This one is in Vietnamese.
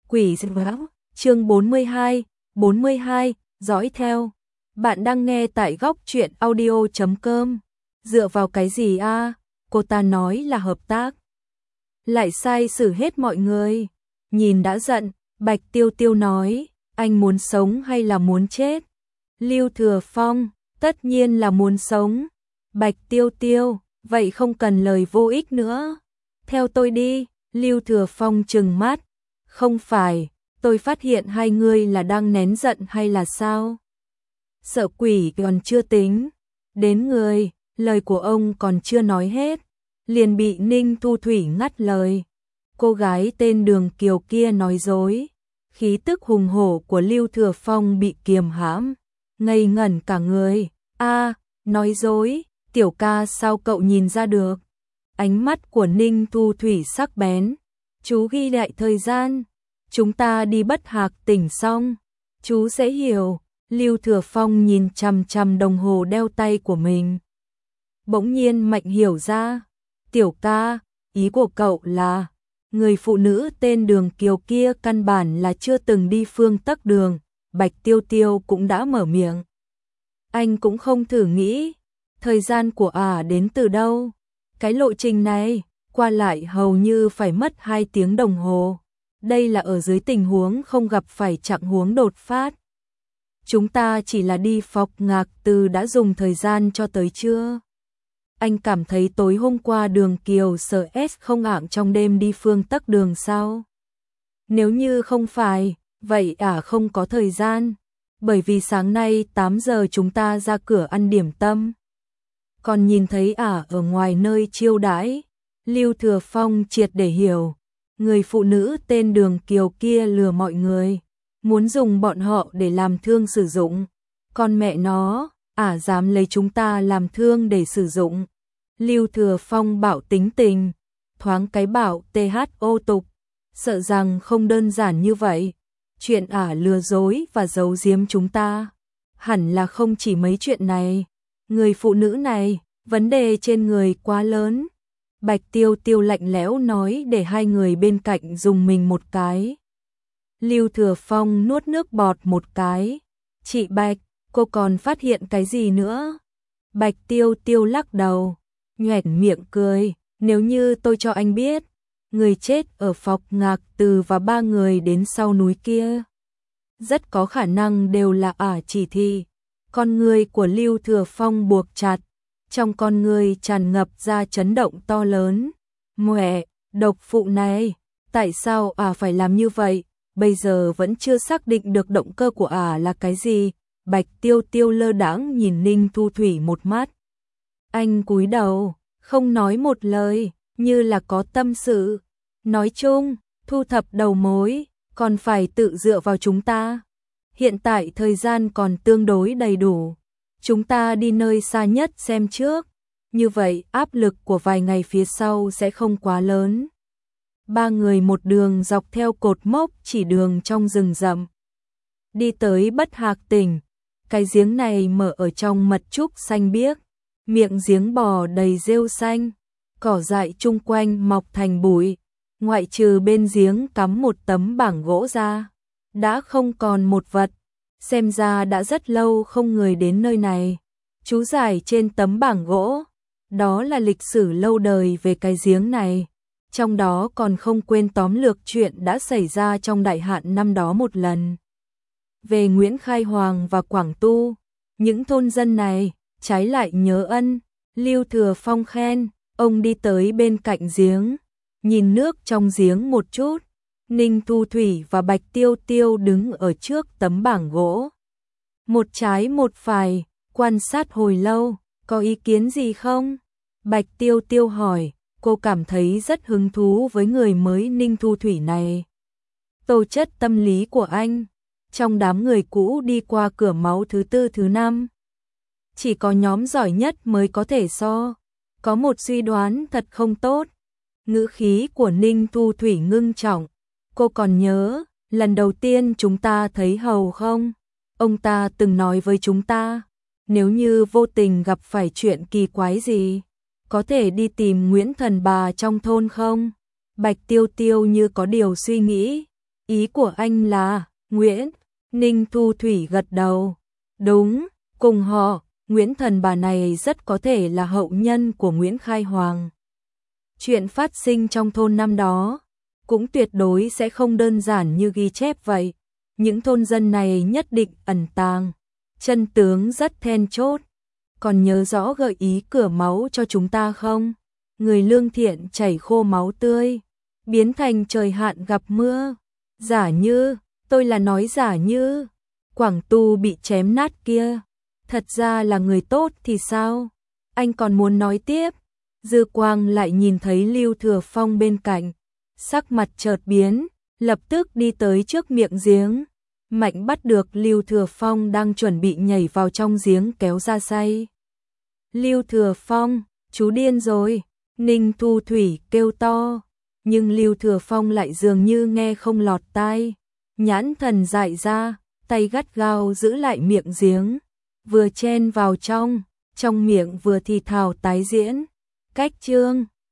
Quỷ dị báo, chương 42, dõi theo. Bạn đang nghe tại góc truyện audio.com. Dựa vào cái gì a? Cô ta nói là hợp tác. Lại sai xử hết mọi người. Nhìn đã giận, Bạch Tiêu Tiêu nói, anh muốn sống hay là muốn chết? Lưu Thừa Phong, tất nhiên là muốn sống. Bạch Tiêu Tiêu, vậy không cần lời vô ích nữa. Theo tôi đi, Lưu Thừa Phong trừng mắt. Không phải, tôi phát hiện hai người là đang nén giận hay là sao? Sợ quỷ còn chưa tính. Đến người, lời của ông còn chưa nói hết. Liền bị Ninh Thu Thủy ngắt lời. Cô gái tên Đường Kiều kia nói dối. Khí tức hùng hổ của Lưu Thừa Phong bị kiềm hãm. Ngây ngẩn cả người. Nói dối, tiểu ca sao cậu nhìn ra được? Ánh mắt của Ninh Thu Thủy sắc bén. Chú ghi lại thời gian. Chúng ta đi Bất Hạc tỉnh xong. Chú sẽ hiểu. Lưu Thừa Phong nhìn chằm chằm đồng hồ đeo tay của mình. Bỗng nhiên Mạnh hiểu ra. Tiểu ca, ý của cậu là người phụ nữ tên Đường Kiều kia căn bản là chưa từng đi phương tắc đường. Bạch Tiêu Tiêu cũng đã mở miệng. Anh cũng không thử nghĩ thời gian của đến từ đâu. Cái lộ trình này qua lại hầu như phải mất 2 tiếng đồng hồ. Đây là ở dưới tình huống không gặp phải trạng huống đột phát. Chúng ta chỉ là đi Phọc Ngạc Từ đã dùng thời gian cho tới chưa? Anh cảm thấy tối hôm qua Đường Kiều sợ không ạng trong đêm đi phương tắc đường sao? Nếu như không phải, vậy không có thời gian. Bởi vì sáng nay 8 giờ chúng ta ra cửa ăn điểm tâm. Còn nhìn thấy ở ngoài nơi chiêu đãi. Lưu Thừa Phong triệt để hiểu. Người phụ nữ tên Đường Kiều kia lừa mọi người. Muốn dùng bọn họ để làm thương sử dụng. Con mẹ nó, dám lấy chúng ta làm thương để sử dụng. Lưu Thừa Phong bảo tính tình. Thoáng cái bảo THO tục. Sợ rằng không đơn giản như vậy. Chuyện lừa dối và giấu giếm chúng ta. Hẳn là không chỉ mấy chuyện này. Người phụ nữ này, vấn đề trên người quá lớn. Bạch Tiêu Tiêu lạnh lẽo nói để hai người bên cạnh dùng mình một cái. Lưu Thừa Phong nuốt nước bọt một cái. Chị Bạch, cô còn phát hiện cái gì nữa? Bạch Tiêu Tiêu lắc đầu, nhoẻn miệng cười. Nếu như tôi cho anh biết, người chết ở Phọc Ngạc Từ và 3 người đến sau núi kia. Rất có khả năng đều là chỉ thị. Con người của Lưu Thừa Phong buộc chặt. Trong con người tràn ngập ra chấn động to lớn. Mẹ, độc phụ này, tại sao phải làm như vậy? Bây giờ vẫn chưa xác định được động cơ của là cái gì. Bạch Tiêu Tiêu lơ đãng nhìn Ninh Thu Thủy một mắt. Anh cúi đầu, không nói một lời, như là có tâm sự. Nói chung, thu thập đầu mối, còn phải tự dựa vào chúng ta. Hiện tại thời gian còn tương đối đầy đủ. Chúng ta đi nơi xa nhất xem trước. Như vậy áp lực của vài ngày phía sau sẽ không quá lớn. 3 người một đường dọc theo cột mốc chỉ đường trong rừng rậm. Đi tới Bất Hạc tỉnh. Cái giếng này mở ở trong mật trúc xanh biếc. Miệng giếng bò đầy rêu xanh. Cỏ dại chung quanh mọc thành bụi. Ngoại trừ bên giếng cắm một tấm bảng gỗ ra. Đã không còn một vật. Xem ra đã rất lâu không người đến nơi này. Chú giải trên tấm bảng gỗ. Đó là lịch sử lâu đời về cái giếng này. Trong đó còn không quên tóm lược chuyện đã xảy ra trong đại hạn năm đó một lần. Về Nguyễn Khai Hoàng và Quảng Tu. Những thôn dân này, trái lại nhớ ân. Lưu Thừa Phong khen, ông đi tới bên cạnh giếng. Nhìn nước trong giếng một chút. Ninh Thu Thủy và Bạch Tiêu Tiêu đứng ở trước tấm bảng gỗ. Một trái một phải, quan sát hồi lâu, có ý kiến gì không? Bạch Tiêu Tiêu hỏi, cô cảm thấy rất hứng thú với người mới Ninh Thu Thủy này. Tố chất tâm lý của anh, trong đám người cũ đi qua cửa máu thứ 4 thứ 5. Chỉ có nhóm giỏi nhất mới có thể so. Có một suy đoán thật không tốt. Ngữ khí của Ninh Thu Thủy ngưng trọng. Cô còn nhớ, lần đầu tiên chúng ta thấy Hầu không? Ông ta từng nói với chúng ta, nếu như vô tình gặp phải chuyện kỳ quái gì, có thể đi tìm Nguyễn Thần Bà trong thôn không? Bạch Tiêu Tiêu như có điều suy nghĩ. Ý của anh là, Nguyễn, Ninh Thu Thủy gật đầu. Đúng, cùng họ, Nguyễn Thần bà này rất có thể là hậu nhân của Nguyễn Khai Hoàng. Chuyện phát sinh trong thôn năm đó, cũng tuyệt đối sẽ không đơn giản như ghi chép vậy. Những thôn dân này nhất định ẩn tàng chân tướng rất then chốt. Còn nhớ rõ gợi ý cửa máu cho chúng ta không? Người lương thiện chảy khô máu tươi, biến thành trời hạn gặp mưa. Giả như, tôi là nói giả như, Quảng Tu bị chém nát kia, thật ra là người tốt thì sao? Anh còn muốn nói tiếp. Dư Quang lại nhìn thấy Lưu Thừa Phong bên cạnh, sắc mặt chợt biến, lập tức đi tới trước miệng giếng. Mạnh bắt được Lưu Thừa Phong đang chuẩn bị nhảy vào trong giếng kéo ra say. Lưu Thừa Phong, chú điên rồi, Ninh Thu Thủy kêu to, nhưng Lưu Thừa Phong lại dường như nghe không lọt tai, nhãn thần dại ra, tay gắt gao giữ lại miệng giếng, vừa chen vào trong miệng vừa thì thào tái diễn. Cách chương